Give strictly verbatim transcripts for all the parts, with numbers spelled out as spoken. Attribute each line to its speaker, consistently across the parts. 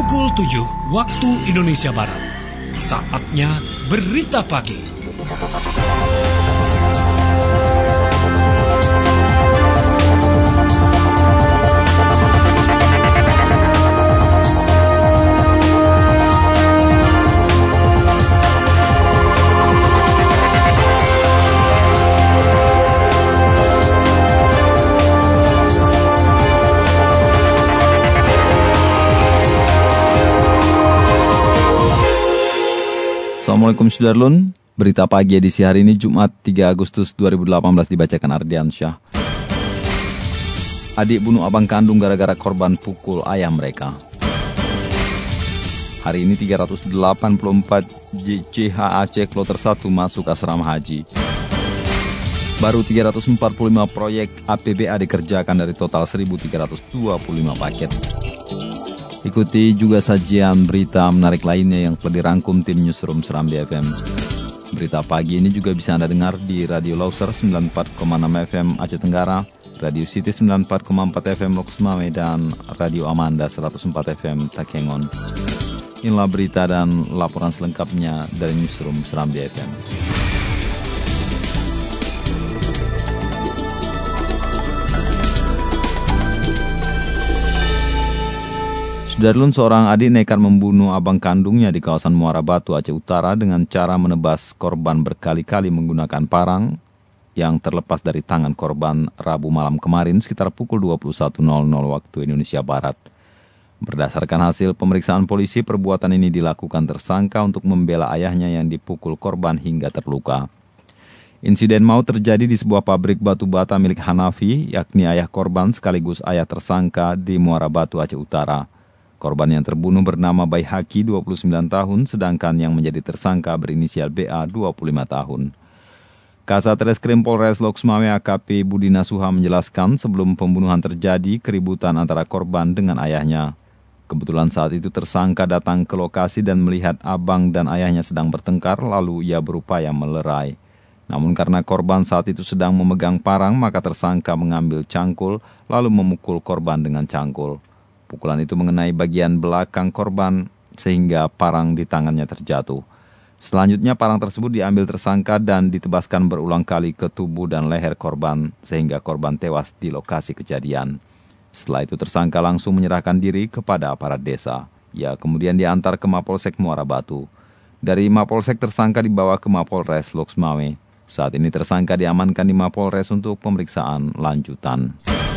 Speaker 1: Pukul tujuh waktu Indonesia Barat. Saatnya berita pagi.
Speaker 2: Assalamualaikum Sudarlun, berita pagi edisi hari ini Jumat tiga Agustus dua ribu delapan belas dibacakan Ardiansyah. Adik bunuh abang kandung gara-gara korban pukul ayah mereka. Hari ini tiga ratus delapan puluh empat J C H Aceh Kloter satu masuk asrama haji. Baru tiga ratus empat puluh lima proyek A P B A dikerjakan dari total seribu tiga ratus dua puluh lima paket. Ikuti juga sajian berita menarik lainnya yang telah dirangkum tim Newsroom Serambi F M. Berita pagi ini juga bisa Anda dengar di Radio Lauser sembilan puluh empat koma enam F M Aceh Tenggara, Radio City sembilan puluh empat koma empat F M Loks Mame, dan Radio Amanda seratus empat F M Takengon. Inilah berita dan laporan selengkapnya dari Newsroom Serambi F M. Sudarlun, seorang adik nekat membunuh abang kandungnya di kawasan Muara Batu, Aceh Utara dengan cara menebas korban berkali-kali menggunakan parang yang terlepas dari tangan korban Rabu malam kemarin sekitar pukul dua puluh satu nol nol waktu Indonesia Barat. Berdasarkan hasil pemeriksaan polisi, perbuatan ini dilakukan tersangka untuk membela ayahnya yang dipukul korban hingga terluka. Insiden maut terjadi di sebuah pabrik batu bata milik Hanafi, yakni ayah korban sekaligus ayah tersangka di Muara Batu, Aceh Utara. Korban yang terbunuh bernama Baihaki, dua puluh sembilan tahun, sedangkan yang menjadi tersangka berinisial B A, dua puluh lima tahun. Kasat Reskrim Polres Loks Mame A K P Budi Nasuha menjelaskan sebelum pembunuhan terjadi keributan antara korban dengan ayahnya. Kebetulan saat itu tersangka datang ke lokasi dan melihat abang dan ayahnya sedang bertengkar, lalu ia berupaya melerai. Namun karena korban saat itu sedang memegang parang, maka tersangka mengambil cangkul lalu memukul korban dengan cangkul. Pukulan itu mengenai bagian belakang korban sehingga parang di tangannya terjatuh. Selanjutnya parang tersebut diambil tersangka dan ditebaskan berulang kali ke tubuh dan leher korban sehingga korban tewas di lokasi kejadian. Setelah itu tersangka langsung menyerahkan diri kepada aparat desa. Ia kemudian diantar ke Mapolsek Muara Batu. Dari Mapolsek tersangka dibawa ke Mapolres Loks Mame. Saat ini tersangka diamankan di Mapolres untuk pemeriksaan lanjutan.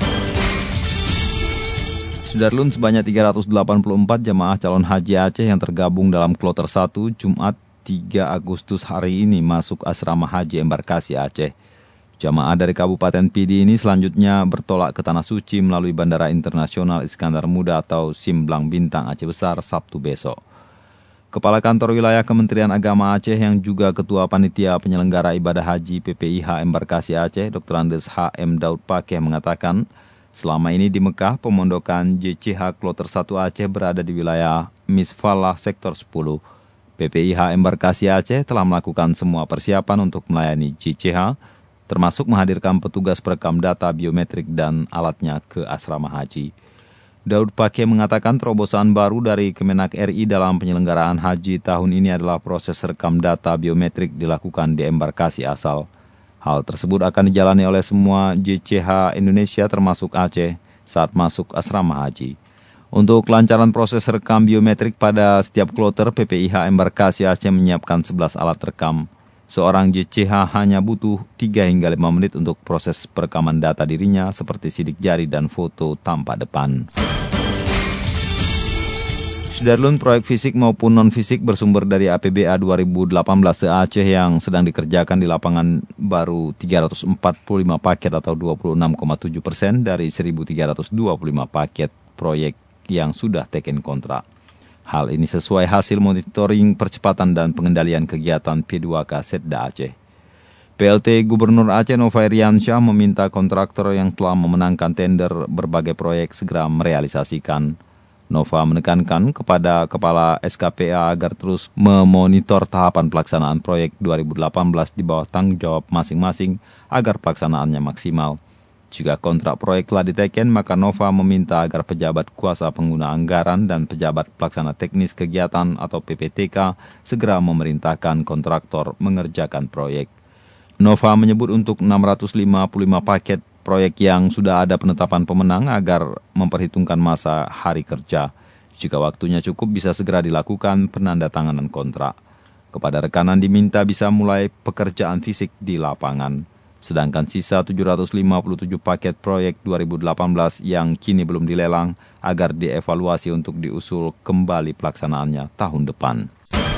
Speaker 2: Sudarlun, sebanyak tiga ratus delapan puluh empat jamaah calon haji Aceh yang tergabung dalam Kloter satu Jumat tiga Agustus hari ini masuk asrama haji embarkasi Aceh. Jamaah dari Kabupaten Pidi ini selanjutnya bertolak ke Tanah Suci melalui Bandara Internasional Iskandar Muda atau Simblang Bintang Aceh Besar Sabtu besok. Kepala Kantor Wilayah Kementerian Agama Aceh yang juga Ketua Panitia Penyelenggara Ibadah Haji P P I H Embarkasi Aceh, Doktor Andes H M Daud Pakeh mengatakan, selama ini di Mekah, pemondokan J C H Kloter satu Aceh berada di wilayah Misfalah Sektor sepuluh. P P I H Embarkasi Aceh telah melakukan semua persiapan untuk melayani J C H, termasuk menghadirkan petugas perekam data biometrik dan alatnya ke asrama haji. Daud Pakeh mengatakan terobosan baru dari Kemenak R I dalam penyelenggaraan haji tahun ini adalah proses rekam data biometrik dilakukan di embarkasi asal. Hal tersebut akan dijalani oleh semua J C H Indonesia termasuk Aceh saat masuk asrama haji. Untuk kelancaran proses rekam biometrik pada setiap kloter, P P I H Embarkasi Aceh menyiapkan sebelas alat rekam. Seorang J C H hanya butuh tiga hingga lima menit untuk proses perekaman data dirinya seperti sidik jari dan foto tampak depan. Sudarlun, proyek fisik maupun non-fisik bersumber dari A P B A dua ribu delapan belas se-Aceh yang sedang dikerjakan di lapangan baru tiga ratus empat puluh lima paket atau dua puluh enam koma tujuh persen dari seribu tiga ratus dua puluh lima paket proyek yang sudah taken kontrak. Hal ini sesuai hasil monitoring percepatan dan pengendalian kegiatan P dua K Setda Aceh. P L T Gubernur Aceh Nova Iriansyah meminta kontraktor yang telah memenangkan tender berbagai proyek segera merealisasikan. Nova menekankan kepada Kepala S K P A agar terus memonitor tahapan pelaksanaan proyek dua ribu delapan belas di bawah tanggung jawab masing-masing agar pelaksanaannya maksimal. Jika kontrak proyek telah diteken, maka Nova meminta agar pejabat kuasa pengguna anggaran dan pejabat pelaksana teknis kegiatan atau P P T K segera memerintahkan kontraktor mengerjakan proyek. Nova menyebut untuk enam ratus lima puluh lima paket proyek yang sudah ada penetapan pemenang agar memperhitungkan masa hari kerja. Jika waktunya cukup bisa segera dilakukan penandatanganan kontrak. Kepada rekanan diminta bisa mulai pekerjaan fisik di lapangan. Sedangkan sisa tujuh ratus lima puluh tujuh paket proyek dua ribu delapan belas yang kini belum dilelang agar dievaluasi untuk diusul kembali pelaksanaannya tahun depan.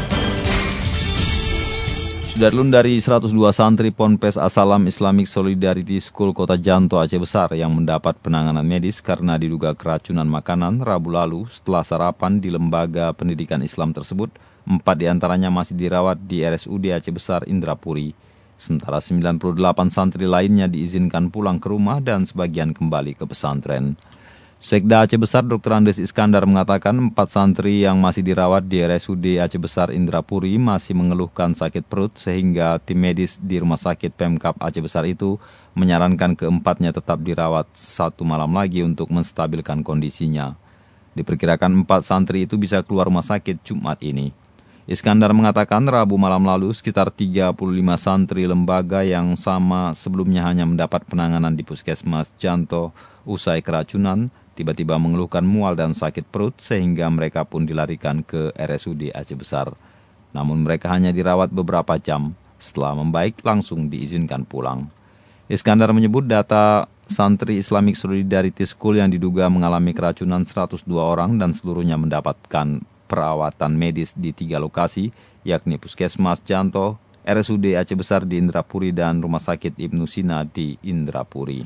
Speaker 2: Sudarlun dari seratus dua santri Ponpes As-Salam Islamic Solidarity School Kota Janto Aceh Besar yang mendapat penanganan medis karena diduga keracunan makanan Rabu lalu setelah sarapan di lembaga pendidikan Islam tersebut, empat diantaranya masih dirawat di R S U D Aceh Besar Indrapuri. Sementara sembilan puluh delapan santri lainnya diizinkan pulang ke rumah dan sebagian kembali ke pesantren. Sekda Aceh Besar Doktor Andes Iskandar mengatakan empat santri yang masih dirawat di R S U D Aceh Besar Indrapuri masih mengeluhkan sakit perut sehingga tim medis di Rumah Sakit Pemkap Aceh Besar itu menyarankan keempatnya tetap dirawat satu malam lagi untuk menstabilkan kondisinya. Diperkirakan empat santri itu bisa keluar rumah sakit Jumat ini. Iskandar mengatakan Rabu malam lalu sekitar tiga puluh lima santri lembaga yang sama sebelumnya hanya mendapat penanganan di Puskesmas Janto usai keracunan, tiba-tiba mengeluhkan mual dan sakit perut sehingga mereka pun dilarikan ke R S U D Aceh Besar. Namun mereka hanya dirawat beberapa jam, setelah membaik langsung diizinkan pulang. Iskandar menyebut data santri Islamic Solidarity School yang diduga mengalami keracunan seratus dua orang dan seluruhnya mendapatkan perawatan medis di tiga lokasi, yakni Puskesmas Janto, R S U D Aceh Besar di Indrapuri, dan Rumah Sakit Ibnu Sina di Indrapuri.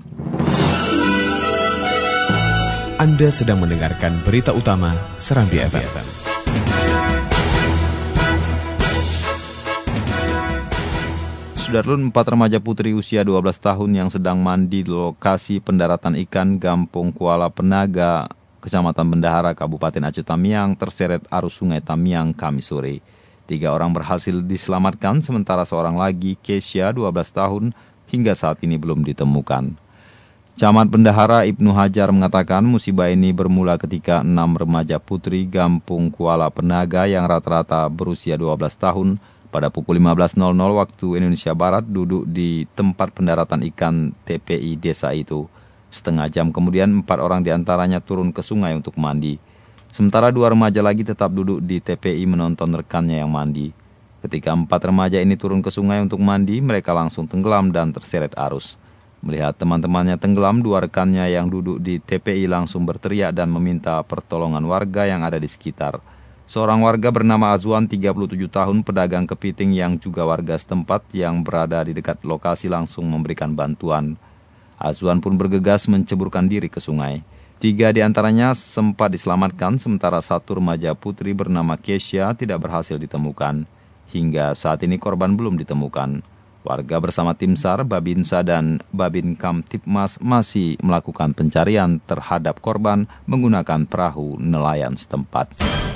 Speaker 1: Anda sedang mendengarkan berita utama Serambi F M.
Speaker 2: Sudarlun, empat remaja putri usia dua belas tahun yang sedang mandi di lokasi pendaratan ikan Gampung Kuala Penaga, Kecamatan Bendahara, Kabupaten Aceh Tamiang, terseret arus sungai Tamiang Kamis sore. Tiga orang berhasil diselamatkan, sementara seorang lagi, Kesya, dua belas tahun, hingga saat ini belum ditemukan. Camat Bendahara Ibnu Hajar mengatakan musibah ini bermula ketika enam remaja putri Gampung Kuala Penaga yang rata-rata berusia dua belas tahun pada pukul lima belas waktu Indonesia Barat duduk di tempat pendaratan ikan T P I desa itu. Setengah jam kemudian, empat orang diantaranya turun ke sungai untuk mandi. Sementara dua remaja lagi tetap duduk di T P I menonton rekannya yang mandi. Ketika empat remaja ini turun ke sungai untuk mandi, mereka langsung tenggelam dan terseret arus. Melihat teman-temannya tenggelam, dua rekannya yang duduk di T P I langsung berteriak dan meminta pertolongan warga yang ada di sekitar. Seorang warga bernama Azwan, tiga puluh tujuh tahun, pedagang kepiting yang juga warga setempat yang berada di dekat lokasi langsung memberikan bantuan. Azwan pun bergegas menceburkan diri ke sungai. Tiga di antaranya sempat diselamatkan, sementara satu remaja putri bernama Kesya tidak berhasil ditemukan. Hingga saat ini korban belum ditemukan. Warga bersama tim SAR, Babinsa, dan Babin Kamtipmas masih melakukan pencarian terhadap korban menggunakan perahu nelayan setempat.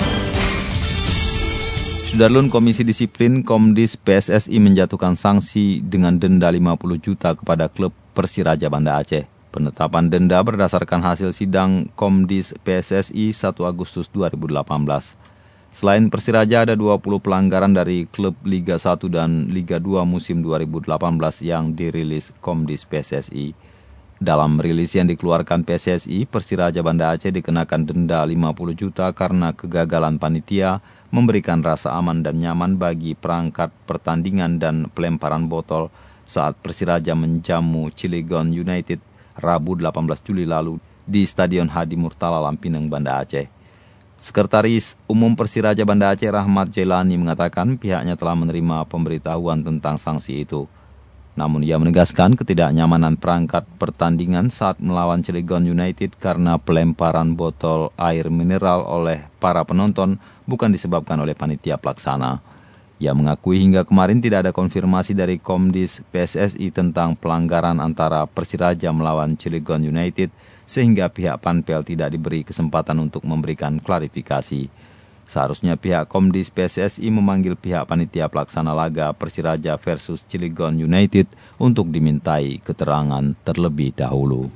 Speaker 2: Sudarlun, Komisi Disiplin Komdis P S S I menjatuhkan sanksi dengan denda lima puluh juta kepada klub Persiraja Banda Aceh. Penetapan denda berdasarkan hasil sidang Komdis P S S I satu Agustus dua ribu delapan belas. Selain Persiraja, ada dua puluh pelanggaran dari klub Liga satu dan Liga dua musim dua ribu delapan belas yang dirilis Komdis P S S I. Dalam rilis yang dikeluarkan P S S I, Persiraja Banda Aceh dikenakan denda lima puluh juta karena kegagalan panitia memberikan rasa aman dan nyaman bagi perangkat pertandingan dan pelemparan botol saat Persiraja menjamu Cilegon United Rabu delapan belas Juli lalu di Stadion Hadi Murtala Lampinang, Banda Aceh. Sekretaris Umum Persiraja Banda Aceh Rahmat Jailani mengatakan pihaknya telah menerima pemberitahuan tentang sanksi itu. Namun ia menegaskan ketidaknyamanan perangkat pertandingan saat melawan Cilegon United karena pelemparan botol air mineral oleh para penonton bukan disebabkan oleh panitia pelaksana. Ia mengakui hingga kemarin tidak ada konfirmasi dari Komdis P S S I tentang pelanggaran antara Persiraja melawan Cilegon United sehingga pihak Panpel tidak diberi kesempatan untuk memberikan klarifikasi. Seharusnya pihak Komdis P S S I memanggil pihak panitia pelaksana laga Persiraja versus Cilegon United untuk dimintai keterangan terlebih dahulu.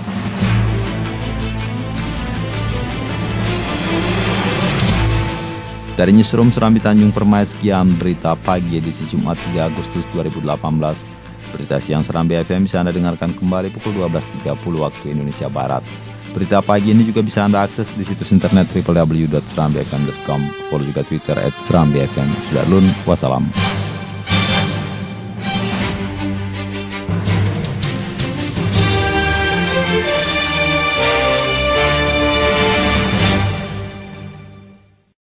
Speaker 2: Dari Newsroom Serambi Tanjung Permai, sekian berita pagi edisi Jumat tiga Agustus dua ribu delapan belas. Berita siang Serambi F M bisa Anda dengarkan kembali pukul dua belas tiga puluh waktu Indonesia Barat. Berita pagi ini juga bisa Anda akses di situs internet w w w dot serambi f m dot com. Follow juga Twitter at serambi f m. Sudah lun, wassalam.